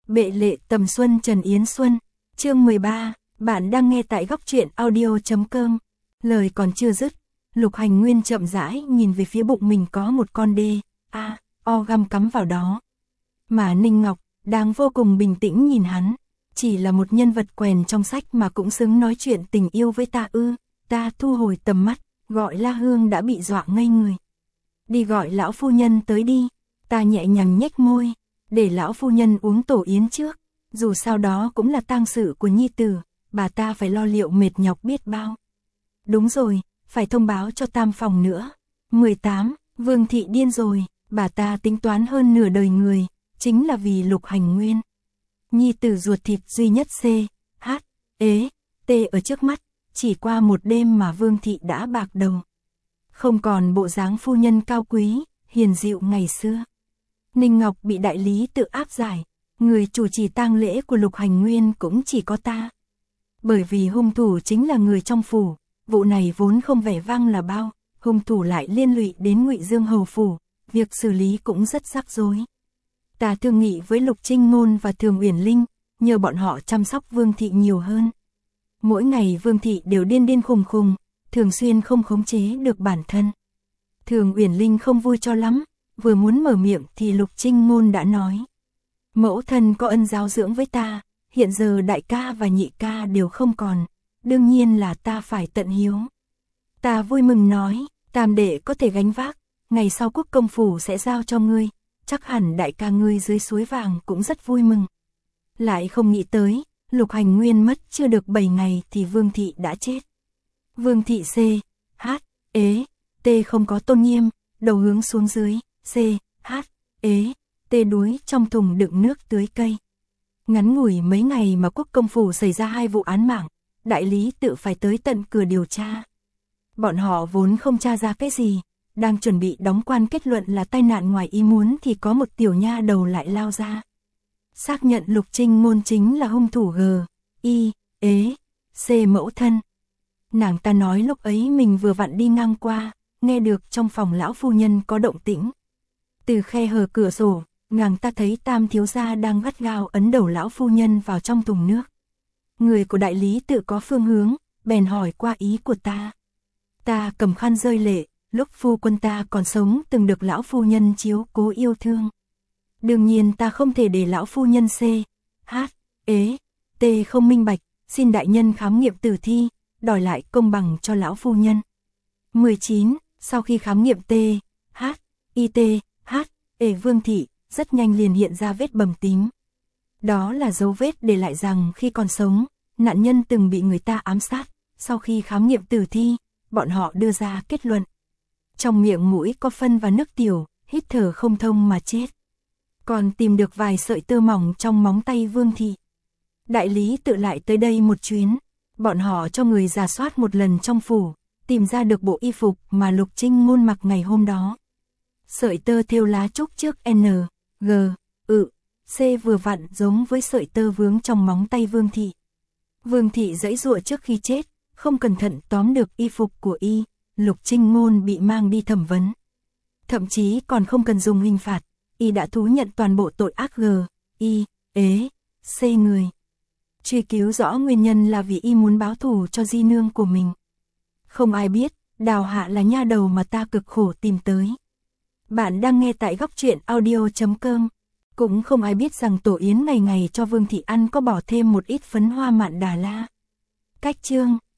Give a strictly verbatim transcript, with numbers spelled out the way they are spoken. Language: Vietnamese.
Bệ lệ tầm xuân Trần Yến Xuân, chương mười ba, bạn đang nghe tại góc truyện audio chấm com. Lời còn chưa dứt, Lục Hành Nguyên chậm rãi nhìn về phía bụng mình có một con đê, a, o găm cắm vào đó. Mà Ninh Ngọc, đang vô cùng bình tĩnh nhìn hắn, chỉ là một nhân vật quèn trong sách mà cũng xứng nói chuyện tình yêu với ta ư. Ta thu hồi tầm mắt, gọi La Hương đã bị dọa ngây người. Đi gọi lão phu nhân tới đi, ta nhẹ nhàng nhếch môi, để lão phu nhân uống tổ yến trước, dù sao đó cũng là tang sự của nhi tử, bà ta phải lo liệu mệt nhọc biết bao. Đúng rồi, phải thông báo cho tam phòng nữa. mười tám, Vương thị điên rồi, bà ta tính toán hơn nửa đời người, chính là vì Lục Hành Nguyên. Nhi tử ruột thịt duy nhất C, H, ế, T ở trước mắt, chỉ qua một đêm mà Vương thị đã bạc đầu. Không còn bộ dáng phu nhân cao quý, hiền dịu ngày xưa. Ninh Ngọc bị đại lý tự áp giải, người chủ trì tang lễ của Lục Hành Nguyên cũng chỉ có ta. Bởi vì hung thủ chính là người trong phủ, vụ này vốn không vẻ vang là bao, hung thủ lại liên lụy đến Ngụy Dương hầu phủ, việc xử lý cũng rất rắc rối. Ta thương nghị với Lục Trinh Ngôn và Thường Uyển Linh, nhờ bọn họ chăm sóc Vương thị nhiều hơn. Mỗi ngày Vương thị đều điên điên khùng khùng, thường xuyên không khống chế được bản thân. Thường Uyển Linh không vui cho lắm, vừa muốn mở miệng thì Lục Trinh Ngôn đã nói: mẫu thân có ân giáo dưỡng với ta, hiện giờ đại ca và nhị ca đều không còn, đương nhiên là ta phải tận hiếu. Ta vui mừng nói, tam đệ có thể gánh vác, ngày sau quốc công phủ sẽ giao cho ngươi, chắc hẳn đại ca ngươi dưới suối vàng cũng rất vui mừng. Lại không nghĩ tới, Lục Hành Nguyên mất chưa được bảy ngày thì Vương thị đã chết. Vương thị C, H, ế, T không có tôn nghiêm, đầu hướng xuống dưới, C, H, ế, T đuối trong thùng đựng nước tưới cây. Ngắn ngủi mấy ngày mà quốc công phủ xảy ra hai vụ án mạng, đại lý tự phải tới tận cửa điều tra. Bọn họ vốn không tra ra cái gì, đang chuẩn bị đóng quan kết luận là tai nạn ngoài ý muốn thì có một tiểu nha đầu lại lao ra. Xác nhận Lục Trinh Ngôn chính là hung thủ G, I, ế, C mẫu thân. Nàng ta nói lúc ấy mình vừa vặn đi ngang qua, nghe được trong phòng lão phu nhân có động tĩnh. Từ khe hở cửa sổ, nàng ta thấy tam thiếu gia đang gắt gao ấn đầu lão phu nhân vào trong thùng nước. Người của đại lý tự có phương hướng, bèn hỏi qua ý của ta. Ta cầm khăn rơi lệ, lúc phu quân ta còn sống từng được lão phu nhân chiếu cố yêu thương. Đương nhiên ta không thể để lão phu nhân C, H, ế, T không minh bạch, xin đại nhân khám nghiệm tử thi, đòi lại công bằng cho lão phu nhân. mười chín, sau khi khám nghiệm T, H, I T, H, ế Vương thị, rất nhanh liền hiện ra vết bầm tím. Đó là dấu vết để lại rằng khi còn sống, nạn nhân từng bị người ta ám sát, sau khi khám nghiệm tử thi, bọn họ đưa ra kết luận. Trong miệng mũi có phân và nước tiểu, hít thở không thông mà chết. Còn tìm được vài sợi tơ mỏng trong móng tay Vương thị. Đại lý tự lại tới đây một chuyến, bọn họ cho người rà soát một lần trong phủ, tìm ra được bộ y phục mà Lục Trinh Ngôn mặc ngày hôm đó. Sợi tơ thêu lá trúc trước N, G, ự, C vừa vặn giống với sợi tơ vướng trong móng tay Vương thị. Vương thị giãy giụa trước khi chết, không cẩn thận tóm được y phục của y, Lục Trinh Ngôn bị mang đi thẩm vấn. Thậm chí còn không cần dùng hình phạt, y đã thú nhận toàn bộ tội ác G, I, ế, C người. Truy cứu rõ nguyên nhân là vì y muốn báo thù cho di nương của mình. Không ai biết, Đào Hạ là nha đầu mà ta cực khổ tìm tới. Bạn đang nghe tại góc truyện audio chấm com. Cũng không ai biết rằng tổ yến ngày ngày cho Vương thị ăn có bỏ thêm một ít phấn hoa mạn Đà La. Cách chương